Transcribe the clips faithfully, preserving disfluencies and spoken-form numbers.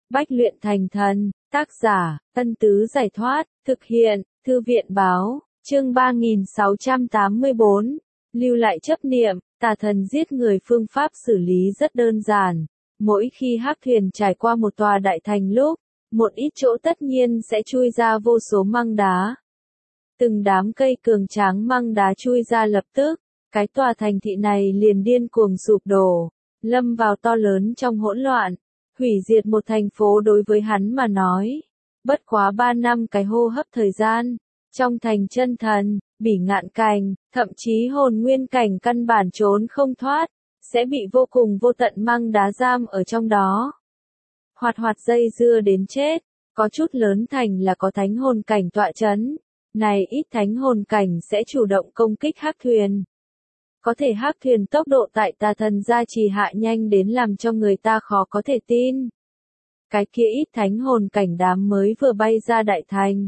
Bách luyện thành thần, tác giả, Tân Tứ Giải Thoát, thực hiện, Thư viện Báo, chương ba nghìn sáu trăm tám mươi bốn, lưu lại chấp niệm, tà thần giết người phương pháp xử lý rất đơn giản. Mỗi khi hắc thuyền trải qua một tòa đại thành lúc, một ít chỗ tất nhiên sẽ chui ra vô số măng đá. Từng đám cây cường tráng măng đá chui ra lập tức, cái tòa thành thị này liền điên cuồng sụp đổ, lâm vào to lớn trong hỗn loạn. Hủy diệt một thành phố đối với hắn mà nói, bất quá ba năm cái hô hấp thời gian, trong thành chân thần, bỉ ngạn cảnh, thậm chí hồn nguyên cảnh căn bản trốn không thoát, sẽ bị vô cùng vô tận măng đá giam ở trong đó. Hoạt hoạt dây dưa đến chết, có chút lớn thành là có thánh hồn cảnh tọa chấn, này ít thánh hồn cảnh sẽ chủ động công kích hắc thuyền. Có thể hắc thuyền tốc độ tại tà thần gia trì hạ nhanh đến làm cho người ta khó có thể tin. Cái kia ít thánh hồn cảnh đám mới vừa bay ra đại thành.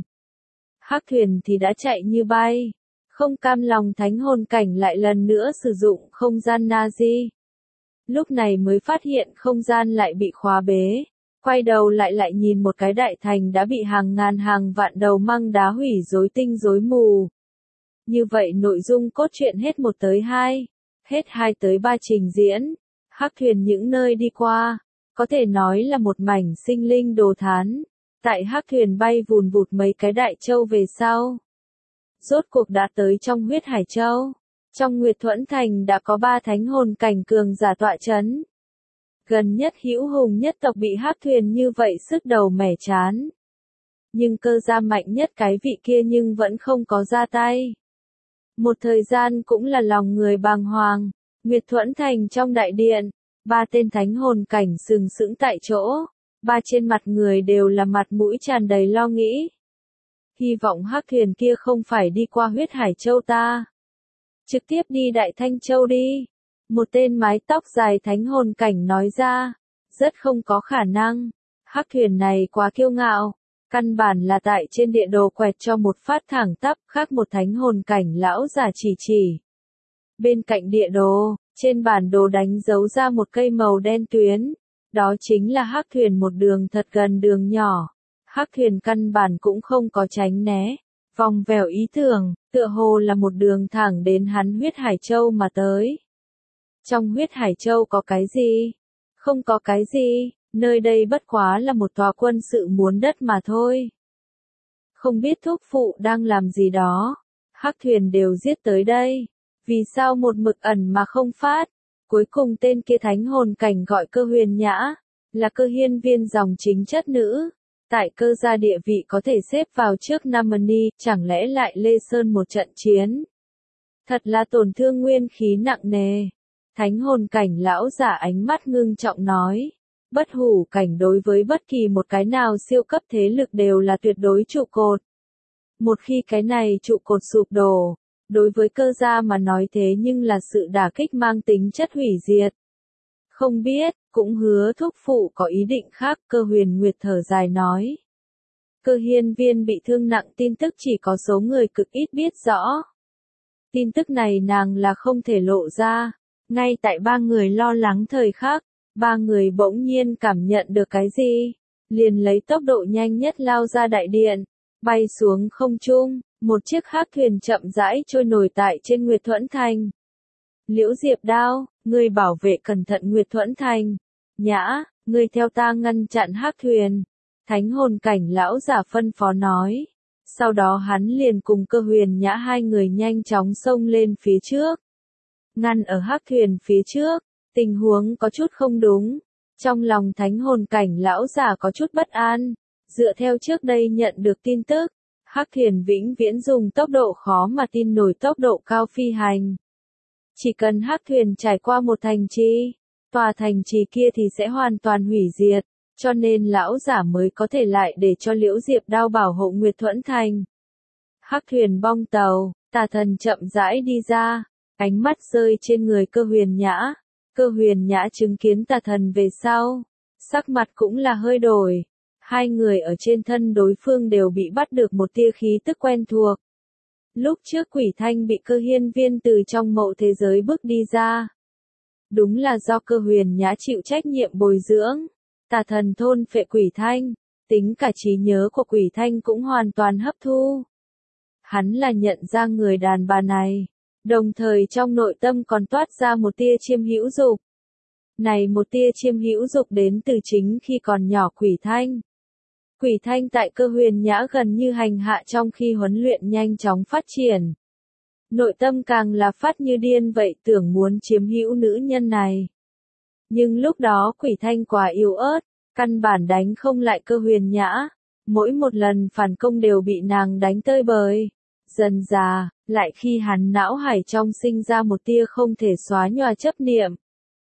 Hắc thuyền thì đã chạy như bay. Không cam lòng thánh hồn cảnh lại lần nữa sử dụng không gian Nazi. Lúc này mới phát hiện không gian lại bị khóa bế. Quay đầu lại lại nhìn một cái đại thành đã bị hàng ngàn hàng vạn đầu măng đá hủy rối tinh rối mù. Như vậy nội dung cốt truyện hết một tới hai, hết hai tới ba trình diễn, hắc thuyền những nơi đi qua, có thể nói là một mảnh sinh linh đồ thán. Tại hắc thuyền bay vùn vụt mấy cái đại châu về sau. Rốt cuộc đã tới trong huyết hải châu. Trong Nguyệt Thuẫn Thành đã có ba thánh hồn cảnh cường giả tọa chấn. Gần nhất hữu hùng nhất tộc bị hắc thuyền như vậy sức đầu mẻ chán. Nhưng cơ gia mạnh nhất cái vị kia nhưng vẫn không có ra tay. Một thời gian cũng là lòng người bàng hoàng, Nguyệt Thuẫn Thành trong đại điện, ba tên thánh hồn cảnh sừng sững tại chỗ, ba trên mặt người đều là mặt mũi tràn đầy lo nghĩ. Hy vọng hắc thuyền kia không phải đi qua huyết hải châu ta. Trực tiếp đi Đại Thanh Châu đi. Một tên mái tóc dài thánh hồn cảnh nói ra, rất không có khả năng, hắc thuyền này quá kiêu ngạo. Căn bản là tại trên địa đồ quẹt cho một phát thẳng tắp, khác một thánh hồn cảnh lão giả chỉ chỉ. Bên cạnh địa đồ, trên bản đồ đánh dấu ra một cây màu đen tuyến, đó chính là hắc thuyền một đường thật gần đường nhỏ. Hắc thuyền căn bản cũng không có tránh né, vòng vèo ý tưởng, tựa hồ là một đường thẳng đến hắn huyết hải châu mà tới. Trong huyết hải châu có cái gì? Không có cái gì. Nơi đây bất quá là một tòa quân sự muốn đất mà thôi. Không biết thúc phụ đang làm gì đó. Hắc thuyền đều giết tới đây. Vì sao một mực ẩn mà không phát? Cuối cùng tên kia thánh hồn cảnh gọi Cơ Huyền Nhã. Là Cơ hiên viên dòng chính chất nữ. Tại Cơ gia địa vị có thể xếp vào trước Namani. Chẳng lẽ lại Lê Sơn một trận chiến? Thật là tổn thương nguyên khí nặng nề. Thánh hồn cảnh lão giả ánh mắt ngưng trọng nói. Bất hủ cảnh đối với bất kỳ một cái nào siêu cấp thế lực đều là tuyệt đối trụ cột. Một khi cái này trụ cột sụp đổ, đối với Cơ gia mà nói thế nhưng là sự đả kích mang tính chất hủy diệt. Không biết, cũng hứa thúc phụ có ý định khác, Cơ Huyền Nguyệt thở dài nói. Cơ hiên viên bị thương nặng tin tức chỉ có số người cực ít biết rõ. Tin tức này nàng là không thể lộ ra, ngay tại ba người lo lắng thời khắc. Ba người bỗng nhiên cảm nhận được cái gì, liền lấy tốc độ nhanh nhất lao ra đại điện, bay xuống không trung, một chiếc hắc thuyền chậm rãi trôi nổi tại trên Nguyệt Thuẫn Thành. Liễu Diệp Đao, ngươi bảo vệ cẩn thận Nguyệt Thuẫn Thành. Nhã, ngươi theo ta ngăn chặn hắc thuyền. Thánh hồn cảnh lão giả phân phó nói. Sau đó hắn liền cùng Cơ Huyền Nhã hai người nhanh chóng xông lên phía trước. Ngăn ở hắc thuyền phía trước. Tình huống có chút không đúng. Trong lòng thánh hồn cảnh lão giả có chút bất an. Dựa theo trước đây nhận được tin tức, hắc thuyền vĩnh viễn dùng tốc độ khó mà tin nổi tốc độ cao phi hành. Chỉ cần hắc thuyền trải qua một thành trì, tòa thành trì kia thì sẽ hoàn toàn hủy diệt. Cho nên lão giả mới có thể lại để cho Liễu Diệp Đao bảo hộ Nguyệt Thuẫn Thành. Hắc thuyền bong tàu, tà thần chậm rãi đi ra, ánh mắt rơi trên người Cơ Huyền Nhã. Cơ Huyền Nhã chứng kiến tà thần về sau, sắc mặt cũng là hơi đổi. Hai người ở trên thân đối phương đều bị bắt được một tia khí tức quen thuộc. Lúc trước Quỷ Thanh bị Cơ hiên viên từ trong mộ thế giới bước đi ra. Đúng là do Cơ Huyền Nhã chịu trách nhiệm bồi dưỡng. Tà thần thôn phệ Quỷ Thanh, tính cả trí nhớ của Quỷ Thanh cũng hoàn toàn hấp thu. Hắn là nhận ra người đàn bà này, đồng thời trong nội tâm còn toát ra một tia chiêm hữu dục. Này một tia chiêm hữu dục đến từ chính khi còn nhỏ Quỷ Thanh. Quỷ Thanh tại Cơ Huyền Nhã gần như hành hạ trong khi huấn luyện nhanh chóng phát triển. Nội tâm càng là phát như điên vậy, tưởng muốn chiếm hữu nữ nhân này. Nhưng lúc đó Quỷ Thanh quá yếu ớt, căn bản đánh không lại Cơ Huyền Nhã. Mỗi một lần phản công đều bị nàng đánh tơi bời. Dần dà, lại khi hắn não hải trong sinh ra một tia không thể xóa nhòa chấp niệm.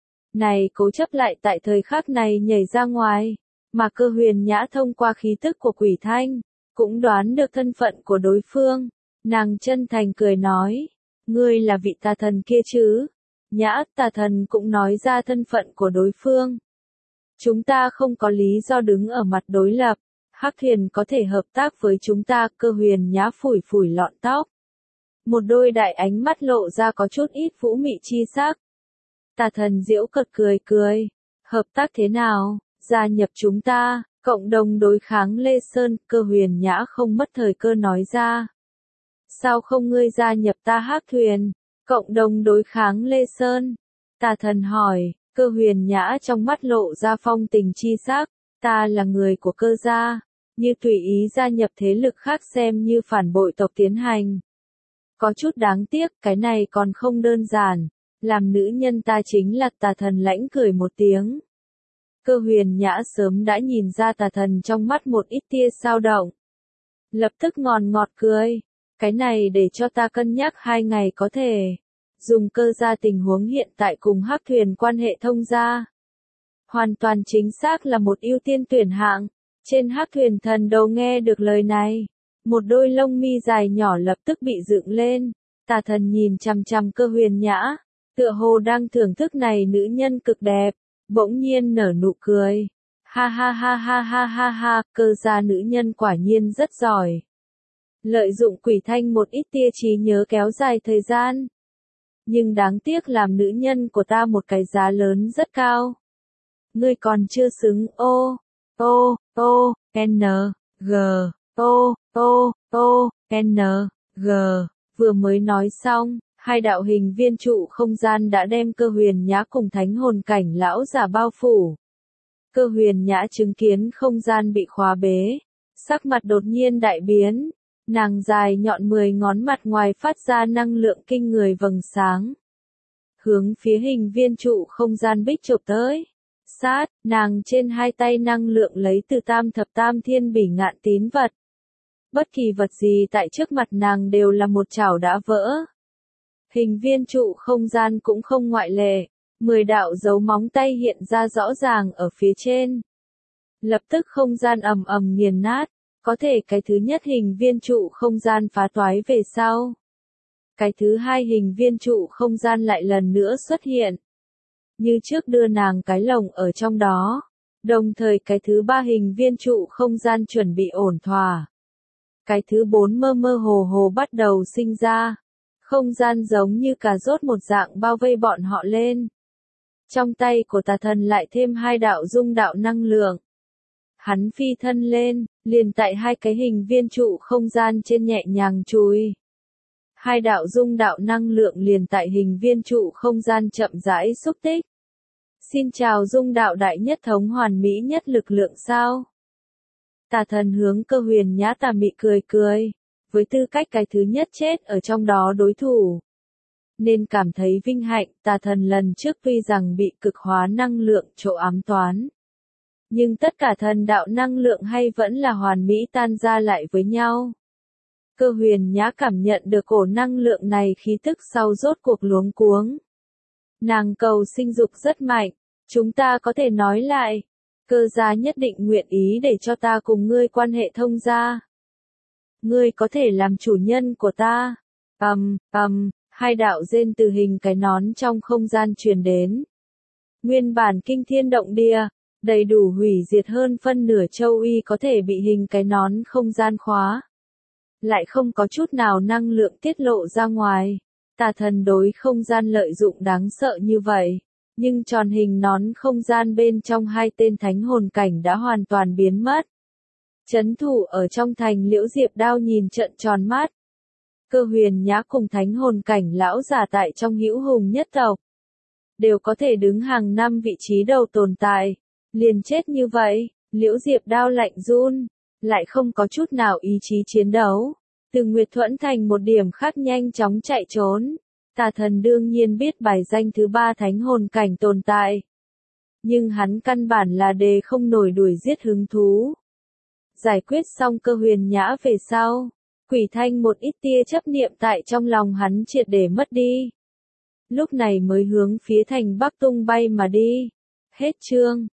Này cố chấp lại tại thời khắc này nhảy ra ngoài, mà Cơ Huyền Nhã thông qua khí tức của Quỷ Thanh, cũng đoán được thân phận của đối phương. Nàng chân thành cười nói, ngươi là vị tà thần kia chứ? Nhã, tà thần cũng nói ra thân phận của đối phương. Chúng ta không có lý do đứng ở mặt đối lập. Hắc Thuyền có thể hợp tác với chúng ta. Cơ Huyền Nhã phủi phủi lọn tóc. Một đôi đại ánh mắt lộ ra có chút ít vũ mị chi sắc. Tà thần giễu cợt cười cười. Hợp tác thế nào? Gia nhập chúng ta, cộng đồng đối kháng Lê Sơn. Cơ Huyền Nhã không mất thời cơ nói ra. Sao không ngươi gia nhập ta Hắc Thuyền, cộng đồng đối kháng Lê Sơn? Tà thần hỏi. Cơ Huyền Nhã trong mắt lộ ra phong tình chi sắc. Ta là người của Cơ gia, như tùy ý gia nhập thế lực khác xem như phản bội tộc tiến hành. Có chút đáng tiếc, cái này còn không đơn giản. Làm nữ nhân ta chính là tà thần lãnh cười một tiếng. Cơ Huyền Nhã sớm đã nhìn ra tà thần trong mắt một ít tia dao động. Lập tức ngòn ngọt cười. Cái này để cho ta cân nhắc hai ngày có thể. Dùng Cơ gia tình huống hiện tại cùng Hắc Thuyền quan hệ thông gia. Hoàn toàn chính xác là một ưu tiên tuyển hạng. Trên Hắc Thuyền thần đầu nghe được lời này. Một đôi lông mi dài nhỏ lập tức bị dựng lên. Tà thần nhìn chằm chằm Cơ Huyền Nhã. Tựa hồ đang thưởng thức này nữ nhân cực đẹp. Bỗng nhiên nở nụ cười. Ha ha ha ha ha ha ha, Cơ gia nữ nhân quả nhiên rất giỏi. Lợi dụng Quỷ Thanh một ít tia trí nhớ kéo dài thời gian. Nhưng đáng tiếc làm nữ nhân của ta một cái giá lớn rất cao. Ngươi còn chưa xứng. Ô, ô, ô, n, g, ô, ô, ô, n, g. Vừa mới nói xong, hai đạo hình viên trụ không gian đã đem Cơ Huyền Nhã cùng thánh hồn cảnh lão giả bao phủ. Cơ Huyền Nhã chứng kiến không gian bị khóa bế. Sắc mặt đột nhiên đại biến. Nàng dài nhọn mười ngón mặt ngoài phát ra năng lượng kinh người vầng sáng. Hướng phía hình viên trụ không gian bích chụp tới. Sát, nàng trên hai tay năng lượng lấy từ tam thập tam thiên bỉ ngạn tín vật. Bất kỳ vật gì tại trước mặt nàng đều là một chảo đã vỡ. Hình viên trụ không gian cũng không ngoại lệ. Mười đạo dấu móng tay hiện ra rõ ràng ở phía trên. Lập tức không gian ầm ầm nghiền nát. Có thể cái thứ nhất hình viên trụ không gian phá toái về sau. Cái thứ hai hình viên trụ không gian lại lần nữa xuất hiện. Như trước đưa nàng cái lồng ở trong đó. Đồng thời cái thứ ba hình viên trụ không gian chuẩn bị ổn thỏa. Cái thứ bốn mơ mơ hồ hồ bắt đầu sinh ra. Không gian giống như cà rốt một dạng bao vây bọn họ lên. Trong tay của tà thần lại thêm hai đạo dung đạo năng lượng. Hắn phi thân lên, liền tại hai cái hình viên trụ không gian trên nhẹ nhàng chùi. Hai đạo dung đạo năng lượng liền tại hình viên trụ không gian chậm rãi xúc tích. Xin chào dung đạo đại nhất thống hoàn mỹ nhất lực lượng sao? Tà thần hướng Cơ Huyền Nhã tà mị cười cười. Với tư cách cái thứ nhất chết ở trong đó đối thủ. Nên cảm thấy vinh hạnh, tà thần lần trước tuy rằng bị cực hóa năng lượng chỗ ám toán. Nhưng tất cả thần đạo năng lượng hay vẫn là hoàn mỹ tan ra lại với nhau. Cơ Huyền Nhã cảm nhận được cổ năng lượng này khí tức sau rốt cuộc luống cuống. Nàng cầu sinh dục rất mạnh, chúng ta có thể nói lại. Cơ gia nhất định nguyện ý để cho ta cùng ngươi quan hệ thông gia. Ngươi có thể làm chủ nhân của ta. Ầm, ầm, hai đạo rên từ hình cái nón trong không gian truyền đến. Nguyên bản kinh thiên động địa, đầy đủ hủy diệt hơn phân nửa châu Uy có thể bị hình cái nón không gian khóa. Lại không có chút nào năng lượng tiết lộ ra ngoài. Tà thần đối không gian lợi dụng đáng sợ như vậy. Nhưng tròn hình nón không gian bên trong hai tên thánh hồn cảnh đã hoàn toàn biến mất. Trấn thủ ở trong thành Liễu Diệp Đao nhìn trợn tròn mắt. Cơ Huyền Nhã cùng thánh hồn cảnh lão giả tại trong hữu hùng nhất tộc. Đều có thể đứng hàng năm vị trí đầu tồn tại. Liền chết như vậy, Liễu Diệp Đao lạnh run, lại không có chút nào ý chí chiến đấu. Từ Nguyệt Thuẫn Thành một điểm khác nhanh chóng chạy trốn. Tà Thần đương nhiên biết bài danh thứ ba thánh hồn cảnh tồn tại. Nhưng hắn căn bản là đề không nổi đuổi giết hứng thú. Giải quyết xong Cơ Huyền Nhã về sau, Quỷ Thanh một ít tia chấp niệm tại trong lòng hắn triệt để mất đi. Lúc này mới hướng phía thành Bắc tung bay mà đi. Hết chương.